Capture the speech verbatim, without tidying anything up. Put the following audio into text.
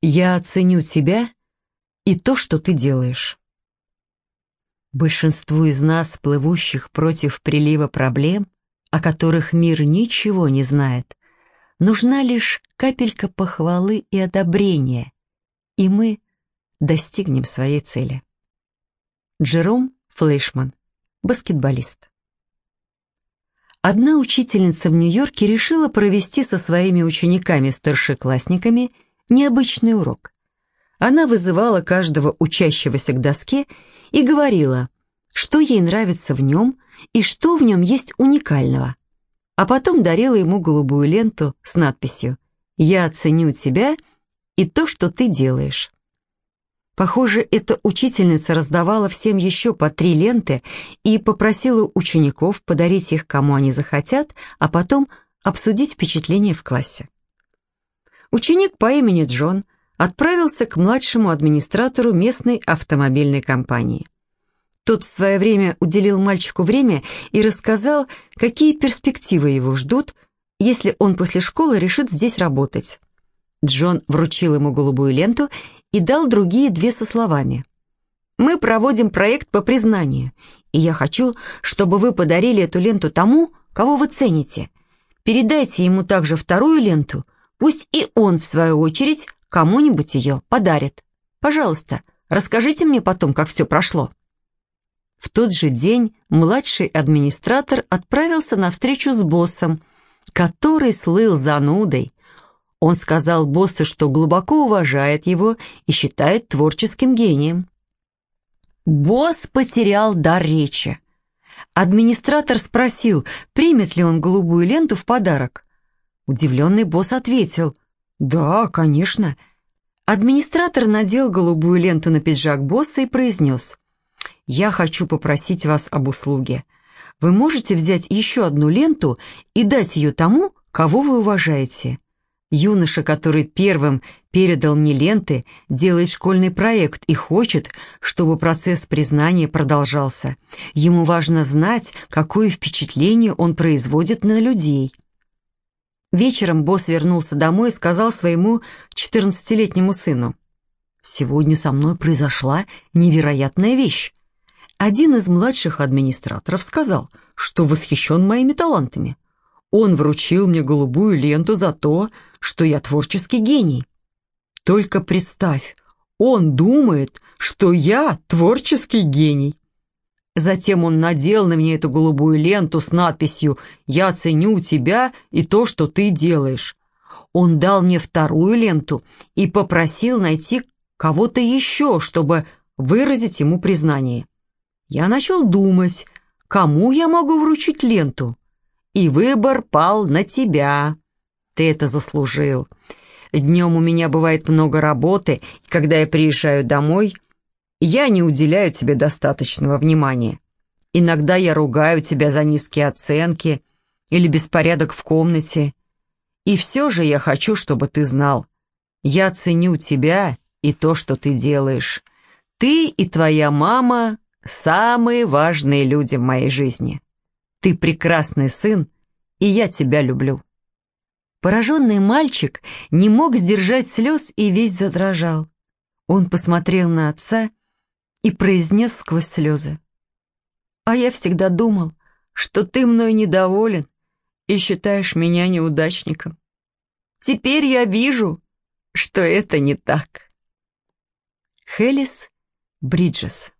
Я ценю тебя и то, что ты делаешь. Большинству из нас, плывущих против прилива проблем, о которых мир ничего не знает, нужна лишь капелька похвалы и одобрения, и мы достигнем своей цели. Джером Флейшман, баскетболист. Одна учительница в Нью-Йорке решила провести со своими учениками-старшеклассниками необычный урок. Она вызывала каждого учащегося к доске и говорила, что ей нравится в нем и что в нем есть уникального, а потом дарила ему голубую ленту с надписью «Я ценю тебя и то, что ты делаешь». Похоже, эта учительница раздавала всем еще по три ленты и попросила учеников подарить их кому они захотят, а потом обсудить впечатления в классе. Ученик по имени Джон отправился к младшему администратору местной автомобильной компании. Тот в свое время уделил мальчику время и рассказал, какие перспективы его ждут, если он после школы решит здесь работать. Джон вручил ему голубую ленту и дал другие две со словами: «Мы проводим проект по признанию, и я хочу, чтобы вы подарили эту ленту тому, кого вы цените. Передайте ему также вторую ленту, пусть и он, в свою очередь, кому-нибудь ее подарит. Пожалуйста, расскажите мне потом, как все прошло». В тот же день младший администратор отправился на встречу с боссом, который слыл занудой. Он сказал боссу, что глубоко уважает его и считает творческим гением. Босс потерял дар речи. Администратор спросил, примет ли он голубую ленту в подарок. Удивленный босс ответил: «Да, конечно». Администратор надел голубую ленту на пиджак босса и произнес: «Я хочу попросить вас об услуге. Вы можете взять еще одну ленту и дать ее тому, кого вы уважаете. Юноша, который первым передал мне ленты, делает школьный проект и хочет, чтобы процесс признания продолжался. Ему важно знать, какое впечатление он производит на людей». Вечером босс вернулся домой и сказал своему четырнадцатилетнему сыну: «Сегодня со мной произошла невероятная вещь. Один из младших администраторов сказал, что восхищен моими талантами. Он вручил мне голубую ленту за то, что я творческий гений. Только представь, он думает, что я творческий гений». Затем он надел на меня эту голубую ленту с надписью «Я ценю тебя и то, что ты делаешь». Он дал мне вторую ленту и попросил найти кого-то еще, чтобы выразить ему признание. Я начал думать, кому я могу вручить ленту, и выбор пал на тебя. Ты это заслужил. Днем у меня бывает много работы, и когда я приезжаю домой, я не уделяю тебе достаточного внимания. Иногда я ругаю тебя за низкие оценки или беспорядок в комнате. И все же я хочу, чтобы ты знал, я ценю тебя и то, что ты делаешь. Ты и твоя мама – самые важные люди в моей жизни. Ты прекрасный сын, и я тебя люблю». Пораженный мальчик не мог сдержать слез и весь задрожал. Он посмотрел на отца и произнес сквозь слезы: «А я всегда думал, что ты мной недоволен и считаешь меня неудачником. Теперь я вижу, что это не так». Хелис Бриджес.